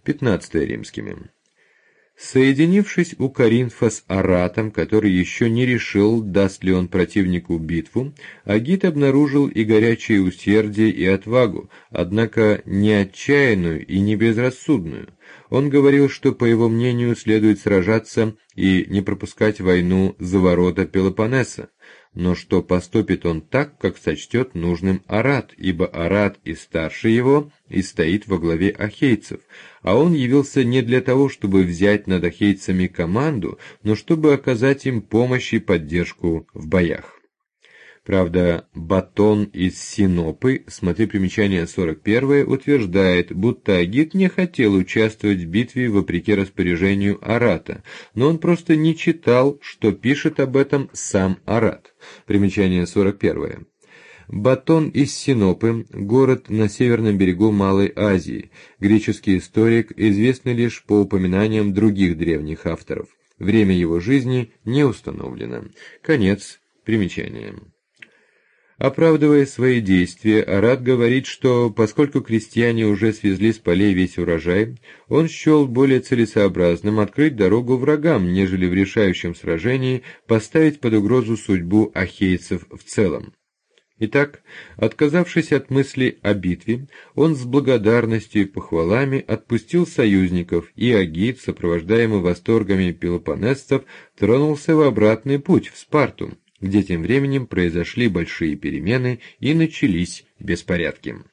15 римскими. Соединившись у Коринфа с Аратом, который еще не решил, даст ли он противнику битву, Агит обнаружил и горячее усердие, и отвагу, однако не отчаянную и не безрассудную. Он говорил, что, по его мнению, следует сражаться и не пропускать войну за ворота Пелопоннеса, но что поступит он так, как сочтет нужным Арат, ибо Арат и старше его, и стоит во главе ахейцев, а он явился не для того, чтобы взять над ахейцами команду, но чтобы оказать им помощь и поддержку в боях. Правда, Батон из Синопы, смотри примечание 41, утверждает, будто Агит не хотел участвовать в битве вопреки распоряжению Арата, но он просто не читал, что пишет об этом сам Арат. Примечание 41. Батон из Синопы – город на северном берегу Малой Азии. Греческий историк, известный лишь по упоминаниям других древних авторов. Время его жизни не установлено. Конец примечания. Оправдывая свои действия, Арат говорит, что поскольку крестьяне уже свезли с полей весь урожай, он счел более целесообразным открыть дорогу врагам, нежели в решающем сражении поставить под угрозу судьбу ахейцев в целом. Итак, отказавшись от мысли о битве, он с благодарностью и похвалами отпустил союзников, и Агит, сопровождаемый восторгами пелопоннесцев, тронулся в обратный путь в Спарту, где тем временем произошли большие перемены и начались беспорядки.